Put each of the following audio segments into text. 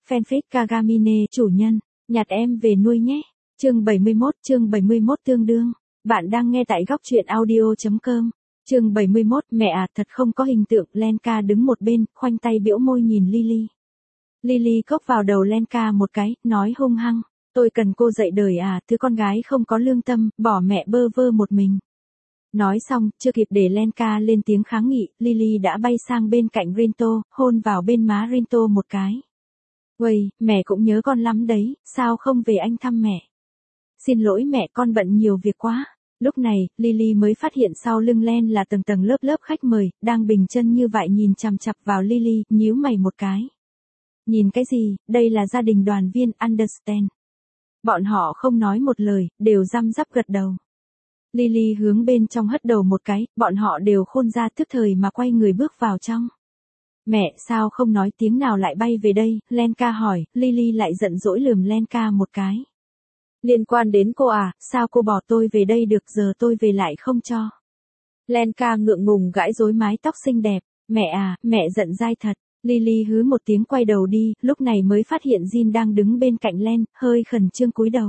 Fanfic Kagamine chủ nhân, nhặt em về nuôi nhé. Chương 71 tương đương. Bạn đang nghe tại góc truyện audio.com. Chương 71 mẹ à thật không có hình tượng. Lenka đứng một bên, khoanh tay biểu môi nhìn Lily. Lily cốc vào đầu Lenka một cái, nói hung hăng. Tôi cần cô dạy đời à, thứ con gái không có lương tâm, bỏ mẹ bơ vơ một mình. Nói xong, chưa kịp để Lenka lên tiếng kháng nghị, Lily đã bay sang bên cạnh Rinto, hôn vào bên má Rinto một cái. Uầy, mẹ cũng nhớ con lắm đấy, sao không về anh thăm mẹ? Xin lỗi mẹ, con bận nhiều việc quá. Lúc này, Lily mới phát hiện sau lưng Len là tầng tầng lớp lớp khách mời, đang bình chân như vậy nhìn chằm chằm vào Lily, nhíu mày một cái. Nhìn cái gì, đây là gia đình đoàn viên, understand. Bọn họ không nói một lời, đều răm rắp gật đầu. Lily hướng bên trong hất đầu một cái, bọn họ đều khôn ra tức thời mà quay người bước vào trong. Mẹ, sao không nói tiếng nào lại bay về đây? Lenka hỏi, Lily lại giận dỗi lườm Lenka một cái. Liên quan đến cô à, sao cô bỏ tôi về đây được, giờ tôi về lại không cho. Lenka ngượng ngùng gãi rối mái tóc xinh đẹp. Mẹ à, mẹ giận dai thật. Lily hứ một tiếng quay đầu đi, lúc này mới phát hiện Jin đang đứng bên cạnh Len, hơi khẩn trương cúi đầu.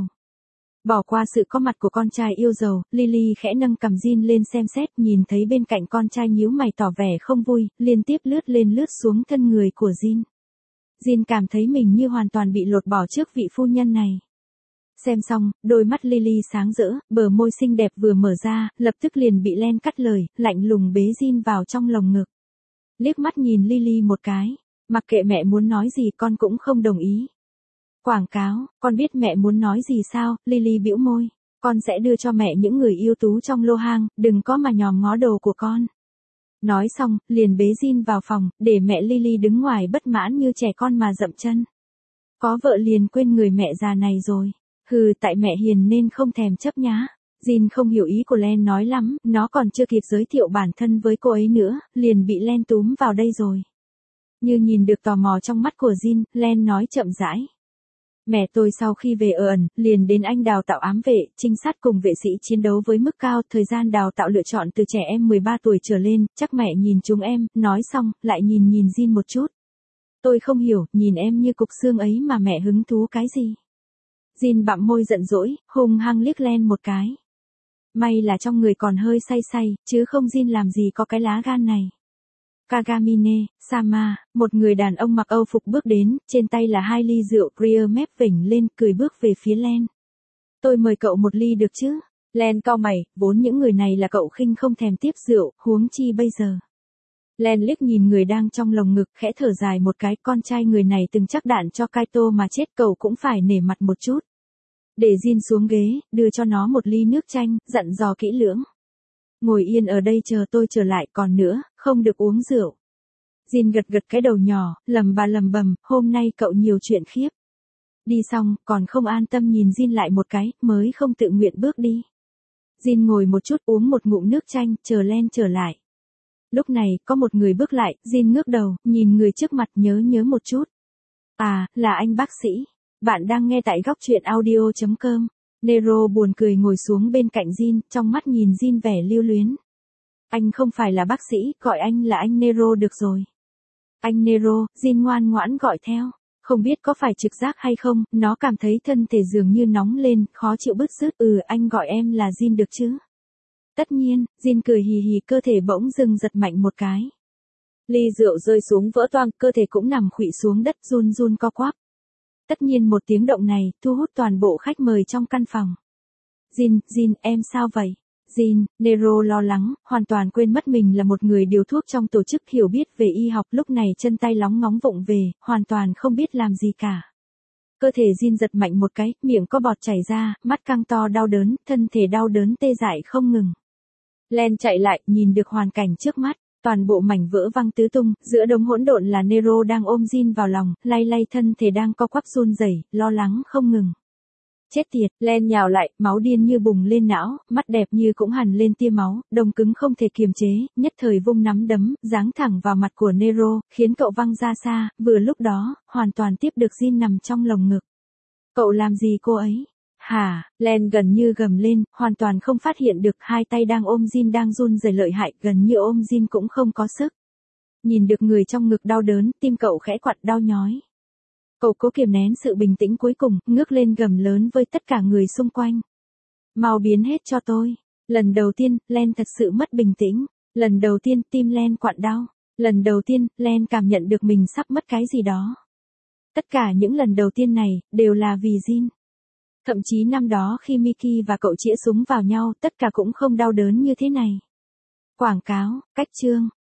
Bỏ qua sự có mặt của con trai yêu dầu, Lily khẽ nâng cằm Jin lên xem xét, nhìn thấy bên cạnh con trai nhíu mày tỏ vẻ không vui, liên tiếp lướt lên lướt xuống thân người của Jin. Jin cảm thấy mình như hoàn toàn bị lột bỏ trước vị phu nhân này. Xem xong, đôi mắt Lily sáng rỡ, bờ môi xinh đẹp vừa mở ra, lập tức liền bị Len cắt lời, lạnh lùng bế Jin vào trong lồng ngực. Liếc mắt nhìn Lily một cái, mặc kệ mẹ muốn nói gì con cũng không đồng ý. Quảng cáo, con biết mẹ muốn nói gì sao? Lily bĩu môi, con sẽ đưa cho mẹ những người yêu tú trong lô hang, đừng có mà nhòm ngó đồ của con. Nói xong, liền bế Jin vào phòng, để mẹ Lily đứng ngoài bất mãn như trẻ con mà dậm chân. Có vợ liền quên người mẹ già này rồi. Hừ, tại mẹ hiền nên không thèm chấp nhá. Jin không hiểu ý của Len nói lắm, nó còn chưa kịp giới thiệu bản thân với cô ấy nữa, liền bị Len túm vào đây rồi. Như nhìn được tò mò trong mắt của Jin, Len nói chậm rãi. Mẹ tôi sau khi về ở ẩn, liền đến Anh đào tạo ám vệ, trinh sát cùng vệ sĩ chiến đấu với mức cao, thời gian đào tạo lựa chọn từ trẻ em 13 tuổi trở lên, chắc mẹ nhìn chúng em, nói xong, lại nhìn Jin một chút. Tôi không hiểu, nhìn em như cục xương ấy mà mẹ hứng thú cái gì. Jin bặm môi giận dỗi, hung hăng liếc Len một cái. May là trong người còn hơi say say, chứ không Jin làm gì có cái lá gan này. Kagamine, Sama, một người đàn ông mặc Âu phục bước đến, trên tay là 2 ly rượu, Greer mép vểnh lên, cười bước về phía Len. Tôi mời cậu một ly được chứ? Len cau mày, vốn những người này là cậu khinh không thèm tiếp rượu, huống chi bây giờ. Len liếc nhìn người đang trong lồng ngực, khẽ thở dài một cái, con trai người này từng chắc đạn cho Kaito mà chết, cậu cũng phải nể mặt một chút. Để Jin xuống ghế, đưa cho nó một ly nước chanh, dặn dò kỹ lưỡng. Ngồi yên ở đây chờ tôi trở lại, còn nữa, không được uống rượu. Jin gật gật cái đầu nhỏ, lầm bầm, hôm nay cậu nhiều chuyện khiếp. Đi xong, còn không an tâm nhìn Jin lại một cái, mới không tự nguyện bước đi. Jin ngồi một chút uống một ngụm nước chanh, chờ Len trở lại. Lúc này, có một người bước lại, Jin ngước đầu, nhìn người trước mặt nhớ một chút. À, là anh bác sĩ. Bạn đang nghe tại góc truyện audio.com. Nero buồn cười ngồi xuống bên cạnh Jin, trong mắt nhìn Jin vẻ lưu luyến. Anh không phải là bác sĩ, gọi anh là anh Nero được rồi. Anh Nero, Jin ngoan ngoãn gọi theo. Không biết có phải trực giác hay không, nó cảm thấy thân thể dường như nóng lên, khó chịu bứt rứt. Anh gọi em là Jin được chứ? Tất nhiên, Jin cười hì hì, cơ thể bỗng dưng giật mạnh một cái. Ly rượu rơi xuống vỡ toang, cơ thể cũng nằm khuỵu xuống đất, run co quắp. Tất nhiên một tiếng động này, thu hút toàn bộ khách mời trong căn phòng. Jin, em sao vậy? Jin, Nero lo lắng, hoàn toàn quên mất mình là một người điều thuốc trong tổ chức hiểu biết về y học, lúc này chân tay lóng ngóng vụng về, hoàn toàn không biết làm gì cả. Cơ thể Jin giật mạnh một cái, miệng có bọt chảy ra, mắt căng to đau đớn, thân thể đau đớn tê dại không ngừng. Len chạy lại, nhìn được hoàn cảnh trước mắt. Toàn bộ mảnh vỡ văng tứ tung, giữa đống hỗn độn là Nero đang ôm Jin vào lòng, lay thân thể đang co quắp run rẩy, lo lắng không ngừng. Chết tiệt, Len nhào lại, máu điên như bùng lên não, mắt đẹp như cũng hằn lên tia máu, đông cứng không thể kiềm chế, nhất thời vung nắm đấm, giáng thẳng vào mặt của Nero, khiến cậu văng ra xa, vừa lúc đó, hoàn toàn tiếp được Jin nằm trong lồng ngực. Cậu làm gì cô ấy? Hả, Len gần như gầm lên, hoàn toàn không phát hiện được hai tay đang ôm Jin đang run rẩy lợi hại, gần như ôm Jin cũng không có sức. Nhìn được người trong ngực đau đớn, tim cậu khẽ quặn đau nhói. Cậu cố kiềm nén sự bình tĩnh cuối cùng, ngước lên gầm lớn với tất cả người xung quanh. Mau biến hết cho tôi. Lần đầu tiên, Len thật sự mất bình tĩnh. Lần đầu tiên, tim Len quặn đau. Lần đầu tiên, Len cảm nhận được mình sắp mất cái gì đó. Tất cả những lần đầu tiên này, đều là vì Jin. Thậm chí năm đó khi Mickey và cậu chĩa súng vào nhau, tất cả cũng không đau đớn như thế này. Quảng cáo, cách chương.